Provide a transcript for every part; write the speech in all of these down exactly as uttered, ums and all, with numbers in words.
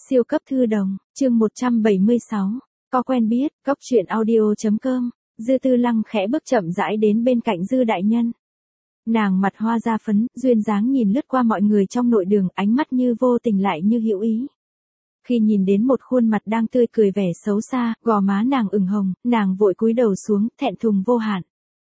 Siêu cấp thư đồng, chương một trăm bảy mươi sáu. Có quen biết, cóc truyện audio.com. Dư Tư Lăng khẽ bước chậm rãi đến bên cạnh Dư đại nhân. Nàng mặt hoa da phấn, duyên dáng nhìn lướt qua mọi người trong nội đường, ánh mắt như vô tình lại như hữu ý. Khi nhìn đến một khuôn mặt đang tươi cười vẻ xấu xa, gò má nàng ửng hồng, nàng vội cúi đầu xuống, thẹn thùng vô hạn.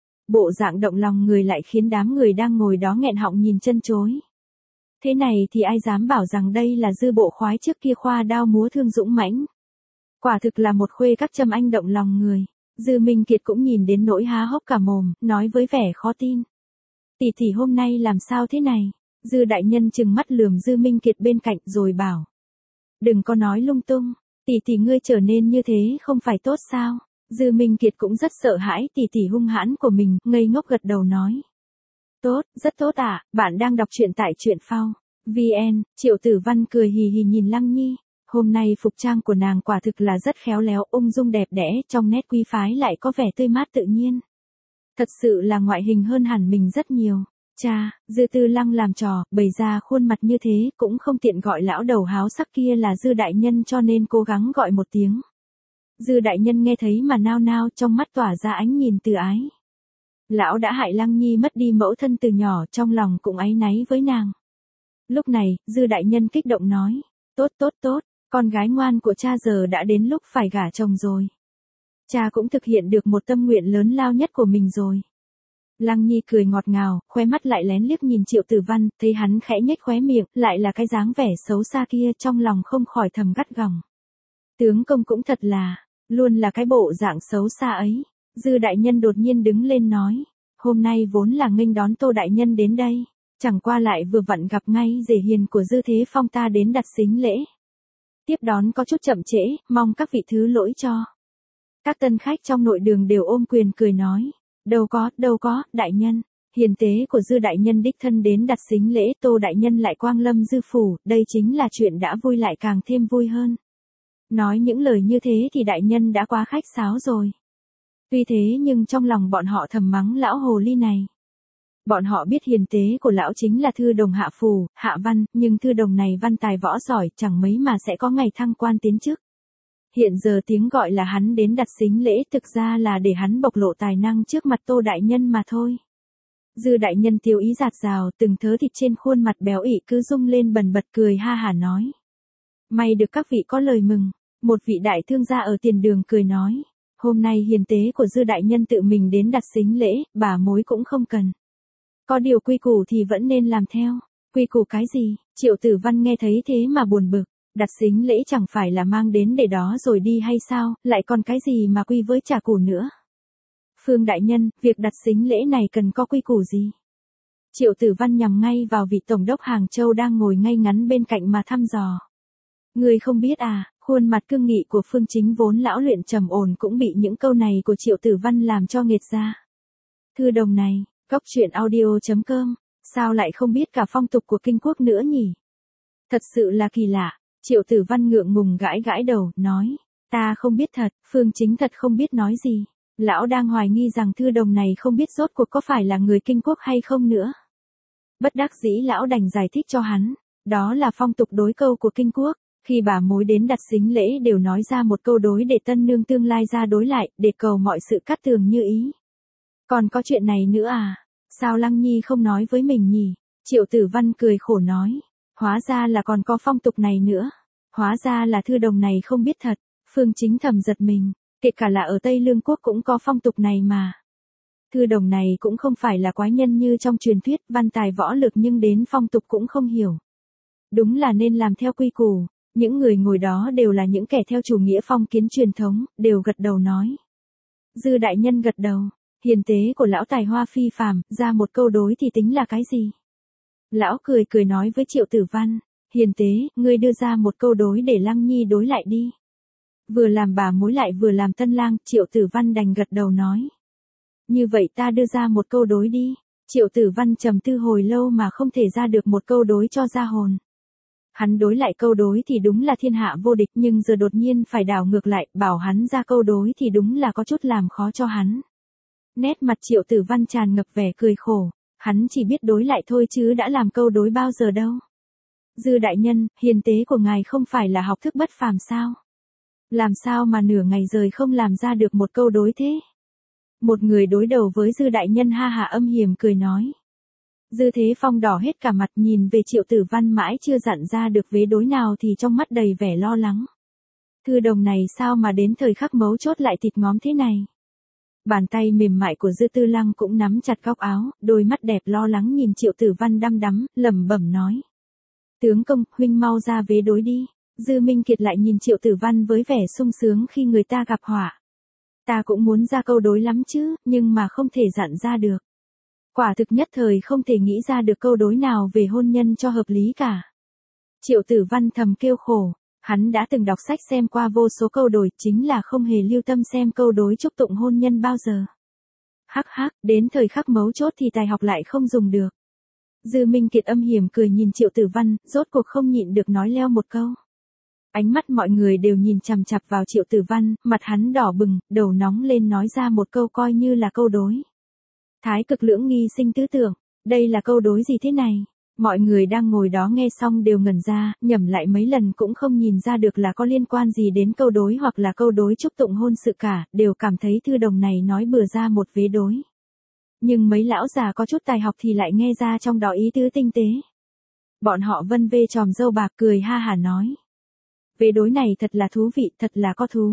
Bộ dạng động lòng người lại khiến đám người đang ngồi đó nghẹn họng nhìn chân chối. Thế này thì ai dám bảo rằng đây là Dư bộ khoái trước kia khoa đao múa thương dũng mãnh. Quả thực là một khuê các châm anh động lòng người. Dư Minh Kiệt cũng nhìn đến nỗi há hốc cả mồm, nói với vẻ khó tin. Tỷ tỷ hôm nay làm sao thế này? Dư đại nhân trừng mắt lườm Dư Minh Kiệt bên cạnh rồi bảo. Đừng có nói lung tung, tỷ tỷ ngươi trở nên như thế không phải tốt sao? Dư Minh Kiệt cũng rất sợ hãi tỷ tỷ hung hãn của mình, ngây ngốc gật đầu nói. Tốt, rất tốt ạ, à, bạn đang đọc truyện tại truyện phao. vê en, Triệu Tử Văn cười hì hì nhìn Lăng Nhi. Hôm nay phục trang của nàng quả thực là rất khéo léo, ung dung đẹp đẽ, trong nét quý phái lại có vẻ tươi mát tự nhiên. Thật sự là ngoại hình hơn hẳn mình rất nhiều. Cha, Dư Tư Lăng làm trò, bày ra khuôn mặt như thế, cũng không tiện gọi lão đầu háo sắc kia là Dư đại nhân cho nên cố gắng gọi một tiếng. Dư đại nhân nghe thấy mà nao nao, trong mắt tỏa ra ánh nhìn từ ái. Lão đã hại Lăng Nhi mất đi mẫu thân từ nhỏ, trong lòng cũng áy náy với nàng. Lúc này, Dư đại nhân kích động nói, tốt tốt tốt, con gái ngoan của cha giờ đã đến lúc phải gả chồng rồi. Cha cũng thực hiện được một tâm nguyện lớn lao nhất của mình rồi. Lăng Nhi cười ngọt ngào, khóe mắt lại lén liếc nhìn Triệu Tử Văn, thấy hắn khẽ nhếch khóe miệng, lại là cái dáng vẻ xấu xa kia, trong lòng không khỏi thầm gắt gỏng. Tướng công cũng thật là, luôn là cái bộ dạng xấu xa ấy. Dư đại nhân đột nhiên đứng lên nói, hôm nay vốn là nghênh đón Tô đại nhân đến đây, chẳng qua lại vừa vặn gặp ngay rể hiền của Dư Thế Phong ta đến đặt sính lễ. Tiếp đón có chút chậm trễ, mong các vị thứ lỗi cho. Các tân khách trong nội đường đều ôm quyền cười nói, đâu có, đâu có, đại nhân, hiền tế của Dư đại nhân đích thân đến đặt sính lễ, Tô đại nhân lại quang lâm Dư phủ, đây chính là chuyện đã vui lại càng thêm vui hơn. Nói những lời như thế thì đại nhân đã quá khách sáo rồi. Tuy thế nhưng trong lòng bọn họ thầm mắng lão hồ ly này. Bọn họ biết hiền tế của lão chính là thư đồng Hạ Phù, Hạ Văn, nhưng thư đồng này văn tài võ giỏi, chẳng mấy mà sẽ có ngày thăng quan tiến chức. Hiện giờ tiếng gọi là hắn đến đặt sính lễ thực ra là để hắn bộc lộ tài năng trước mặt Tô đại nhân mà thôi. Dư đại nhân tiêu ý giạt rào, từng thớ thịt trên khuôn mặt béo ị cứ rung lên bần bật cười ha hả nói. May được các vị có lời mừng. Một vị đại thương gia ở tiền đường cười nói. Hôm nay hiền tế của Dư đại nhân tự mình đến đặt sính lễ, bà mối cũng không cần. Có điều quy củ thì vẫn nên làm theo. Quy củ cái gì? Triệu Tử Văn nghe thấy thế mà buồn bực. Đặt sính lễ chẳng phải là mang đến để đó rồi đi hay sao, lại còn cái gì mà quy với trả củ nữa. Phương đại nhân, việc đặt sính lễ này cần có quy củ gì? Triệu Tử Văn nhằm ngay vào vị tổng đốc Hàng Châu đang ngồi ngay ngắn bên cạnh mà thăm dò. Người không biết à? Khuôn mặt cương nghị của Phương Chính vốn lão luyện trầm ổn cũng bị những câu này của Triệu Tử Văn làm cho nghệt ra. Thư đồng này, cóc truyện audio.com, sao lại không biết cả phong tục của kinh quốc nữa nhỉ? Thật sự là kỳ lạ. Triệu Tử Văn ngượng ngùng gãi gãi đầu, nói, ta không biết thật. Phương Chính thật không biết nói gì. Lão đang hoài nghi rằng thư đồng này không biết rốt cuộc có phải là người kinh quốc hay không nữa. Bất đắc dĩ lão đành giải thích cho hắn, đó là phong tục đối câu của kinh quốc. Khi bà mối đến đặt sính lễ đều nói ra một câu đối để tân nương tương lai ra đối lại, để cầu mọi sự cát tường như ý. Còn có chuyện này nữa à? Sao Lăng Nhi không nói với mình nhỉ? Triệu Tử Văn cười khổ nói. Hóa ra là còn có phong tục này nữa. Hóa ra là thư đồng này không biết thật. Phương Chính thầm giật mình. Kể cả là ở Tây Lương Quốc cũng có phong tục này mà. Thư đồng này cũng không phải là quái nhân như trong truyền thuyết, văn tài võ lực nhưng đến phong tục cũng không hiểu. Đúng là nên làm theo quy củ. Những người ngồi đó đều là những kẻ theo chủ nghĩa phong kiến truyền thống, đều gật đầu nói. Dư đại nhân gật đầu, hiền tế của lão tài hoa phi phàm, ra một câu đối thì tính là cái gì? Lão cười cười nói với Triệu Tử Văn, hiền tế, ngươi đưa ra một câu đối để Lăng Nhi đối lại đi. Vừa làm bà mối lại vừa làm tân lang, Triệu Tử Văn đành gật đầu nói. Như vậy ta đưa ra một câu đối đi. Triệu Tử Văn trầm tư hồi lâu mà không thể ra được một câu đối cho ra hồn. Hắn đối lại câu đối thì đúng là thiên hạ vô địch, nhưng giờ đột nhiên phải đảo ngược lại, bảo hắn ra câu đối thì đúng là có chút làm khó cho hắn. Nét mặt Triệu Tử Văn tràn ngập vẻ cười khổ, hắn chỉ biết đối lại thôi chứ đã làm câu đối bao giờ đâu. Dư đại nhân, hiền tế của ngài không phải là học thức bất phàm sao? Làm sao mà nửa ngày rời không làm ra được một câu đối thế? Một người đối đầu với Dư đại nhân ha hả âm hiểm cười nói. Dư Thế Phong đỏ hết cả mặt nhìn về Triệu Tử Văn mãi chưa dặn ra được vế đối nào thì trong mắt đầy vẻ lo lắng. Thư đồng này sao mà đến thời khắc mấu chốt lại thịt ngóm thế này? Bàn tay mềm mại của Dư Tư Lăng cũng nắm chặt góc áo, đôi mắt đẹp lo lắng nhìn Triệu Tử Văn đăm đắm, lẩm bẩm nói. Tướng công, huynh mau ra vế đối đi. Dư Minh Kiệt lại nhìn Triệu Tử Văn với vẻ sung sướng khi người ta gặp họa. Ta cũng muốn ra câu đối lắm chứ, nhưng mà không thể dặn ra được. Quả thực nhất thời không thể nghĩ ra được câu đối nào về hôn nhân cho hợp lý cả. Triệu Tử Văn thầm kêu khổ, hắn đã từng đọc sách xem qua vô số câu đối, chính là không hề lưu tâm xem câu đối chúc tụng hôn nhân bao giờ. Hắc hắc, đến thời khắc mấu chốt thì tài học lại không dùng được. Dư Minh Kiệt âm hiểm cười nhìn Triệu Tử Văn, rốt cuộc không nhịn được nói leo một câu. Ánh mắt mọi người đều nhìn chằm chằm vào Triệu Tử Văn, mặt hắn đỏ bừng, đầu nóng lên nói ra một câu coi như là câu đối. Thái cực lưỡng nghi sinh tứ tưởng, đây là câu đối gì thế này? Mọi người đang ngồi đó nghe xong đều ngẩn ra, nhẩm lại mấy lần cũng không nhìn ra được là có liên quan gì đến câu đối hoặc là câu đối chúc tụng hôn sự cả, đều cảm thấy thư đồng này nói bừa ra một vế đối. Nhưng mấy lão già có chút tài học thì lại nghe ra trong đó ý tứ tinh tế. Bọn họ vân vê tròm râu bạc cười ha hả nói. Vế đối này thật là thú vị, thật là có thú.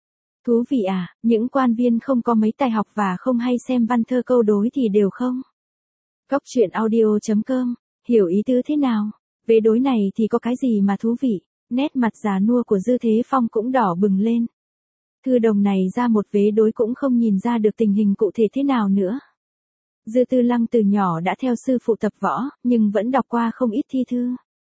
Thú vị à, những quan viên không có mấy tài học và không hay xem văn thơ câu đối thì đều không. Cóc truyện audio chấm com, hiểu ý tứ thế nào? Vế đối này thì có cái gì mà thú vị? Nét mặt già nua của Dư Thế Phong cũng đỏ bừng lên. Thư đồng này ra một vế đối cũng không nhìn ra được tình hình cụ thể thế nào nữa. Dư Tư Lăng từ nhỏ đã theo sư phụ tập võ, nhưng vẫn đọc qua không ít thi thư.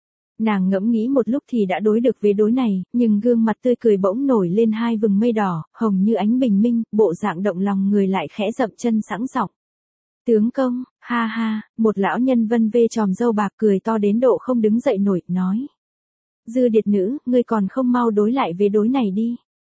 Nàng ngẫm nghĩ một lúc thì đã đối được vế đối này, nhưng gương mặt tươi cười bỗng nổi lên hai vầng mây đỏ, hồng như ánh bình minh, bộ dạng động lòng người lại khẽ dậm chân sẵn giọng. Tướng công, ha ha, một lão nhân vân vê tròm râu bạc cười to đến độ không đứng dậy nổi, nói. Dư điệt nữ, ngươi còn không mau đối lại vế đối này đi.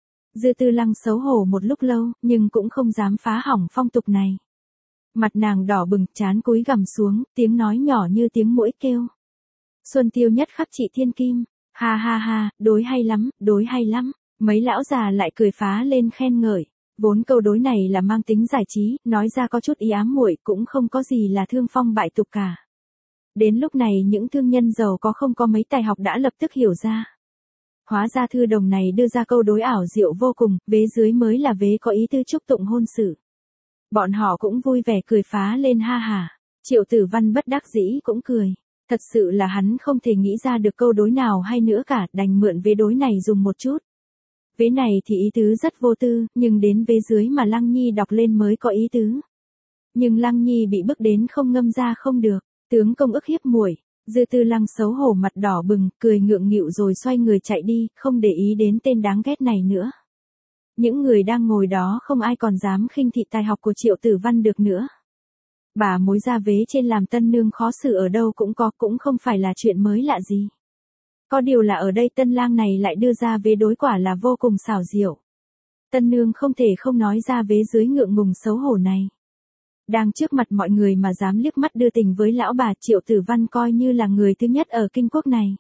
Dư Tư Lăng xấu hổ một lúc lâu, nhưng cũng không dám phá hỏng phong tục này. Mặt nàng đỏ bừng, trán cúi gằm xuống, tiếng nói nhỏ như tiếng muỗi kêu. Xuân tiêu nhất khắc trị thiên kim, ha ha ha, đối hay lắm, đối hay lắm. Mấy lão già lại cười phá lên khen ngợi. Vốn câu đối này là mang tính giải trí, nói ra có chút ý ám muội cũng không có gì là thương phong bại tục cả. Đến lúc này những thương nhân giàu có không có mấy tài học đã lập tức hiểu ra. Hóa ra thư đồng này đưa ra câu đối ảo diệu vô cùng, vế dưới mới là vế có ý tư chúc tụng hôn sự. Bọn họ cũng vui vẻ cười phá lên ha hả. Triệu Tử Văn bất đắc dĩ cũng cười. Thật sự là hắn không thể nghĩ ra được câu đối nào hay nữa cả, đành mượn vế đối này dùng một chút. Vế này thì ý tứ rất vô tư, nhưng đến vế dưới mà Lăng Nhi đọc lên mới có ý tứ. Nhưng Lăng Nhi bị bức đến không ngâm ra không được, tướng công ức hiếp muội. Dư Tư Lăng xấu hổ mặt đỏ bừng, cười ngượng nghịu rồi xoay người chạy đi, không để ý đến tên đáng ghét này nữa. Những người đang ngồi đó không ai còn dám khinh thị tài học của Triệu Tử Văn được nữa. Bà mối ra vế trên làm tân nương khó xử ở đâu cũng có, cũng không phải là chuyện mới lạ gì. Có điều là ở đây tân lang này lại đưa ra vế đối quả là vô cùng xảo diệu. Tân nương không thể không nói ra vế dưới ngượng ngùng xấu hổ này. Đang trước mặt mọi người mà dám liếc mắt đưa tình với lão bà, Triệu Tử Văn coi như là người thứ nhất ở kinh quốc này.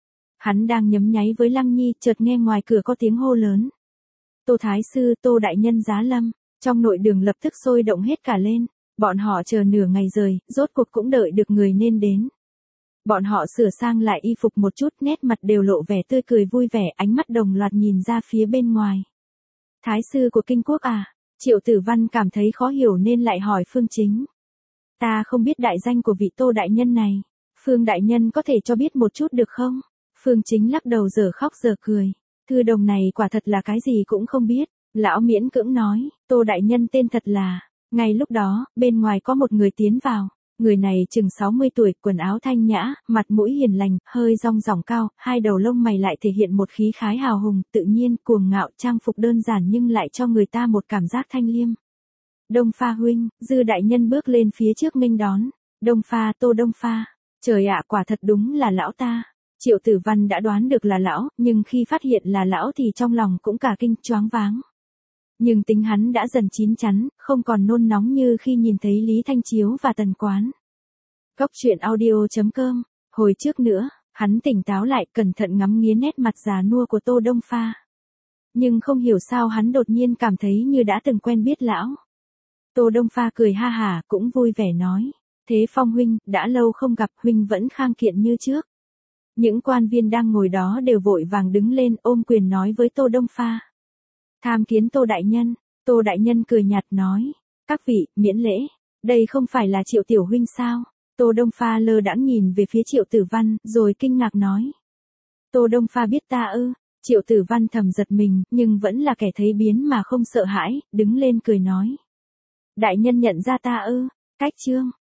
Hắn đang nhấm nháy với Lăng Nhi, chợt nghe ngoài cửa có tiếng hô lớn. Tô Thái Sư, Tô Đại Nhân giá lâm, trong nội đường lập tức sôi động hết cả lên. Bọn họ chờ nửa ngày rồi, rốt cuộc cũng đợi được người nên đến. Bọn họ sửa sang lại y phục một chút, nét mặt đều lộ vẻ tươi cười vui vẻ, ánh mắt đồng loạt nhìn ra phía bên ngoài. Thái sư của kinh quốc à? Triệu Tử Văn cảm thấy khó hiểu nên lại hỏi Phương Chính. Ta không biết đại danh của vị Tô Đại Nhân này. Phương Đại Nhân có thể cho biết một chút được không? Phương Chính lắc đầu giờ khóc giờ cười. Thư đồng này quả thật là cái gì cũng không biết. Lão miễn cưỡng nói, Tô Đại Nhân tên thật là... Ngay lúc đó, bên ngoài có một người tiến vào. Người này chừng sáu mươi tuổi, quần áo thanh nhã, mặt mũi hiền lành, hơi rong ròng cao, hai đầu lông mày lại thể hiện một khí khái hào hùng, tự nhiên, cuồng ngạo, trang phục đơn giản nhưng lại cho người ta một cảm giác thanh liêm. Đông Pha huynh, Dư Đại Nhân bước lên phía trước nghênh đón. Đông Pha, Tô Đông Pha. Trời ạ, quả thật đúng là lão ta. Triệu Tử Văn đã đoán được là lão, nhưng khi phát hiện là lão thì trong lòng cũng cả kinh, choáng váng. Nhưng tính hắn đã dần chín chắn, không còn nôn nóng như khi nhìn thấy Lý Thanh Chiếu và Tần Quán. Cóc truyện audio chấm com, hồi trước nữa, Hắn tỉnh táo lại, cẩn thận ngắm nghía nét mặt già nua của Tô Đông Pha. Nhưng không hiểu sao hắn đột nhiên cảm thấy như đã từng quen biết lão. Tô Đông Pha cười ha hả, cũng vui vẻ nói. Thế Phong huynh, đã lâu không gặp, huynh vẫn khang kiện như trước. Những quan viên đang ngồi đó đều vội vàng đứng lên ôm quyền nói với Tô Đông Pha. Tham kiến Tô đại nhân. Tô đại nhân cười nhạt nói. Các vị, miễn lễ. Đây không phải là Triệu tiểu huynh sao? Tô Đông Pha lơ đãng nhìn về phía Triệu Tử Văn, rồi kinh ngạc nói. Tô Đông Pha biết ta ư? Triệu Tử Văn thầm giật mình, nhưng vẫn là kẻ thấy biến mà không sợ hãi, đứng lên cười nói. Đại nhân nhận ra ta ư? Cách chương.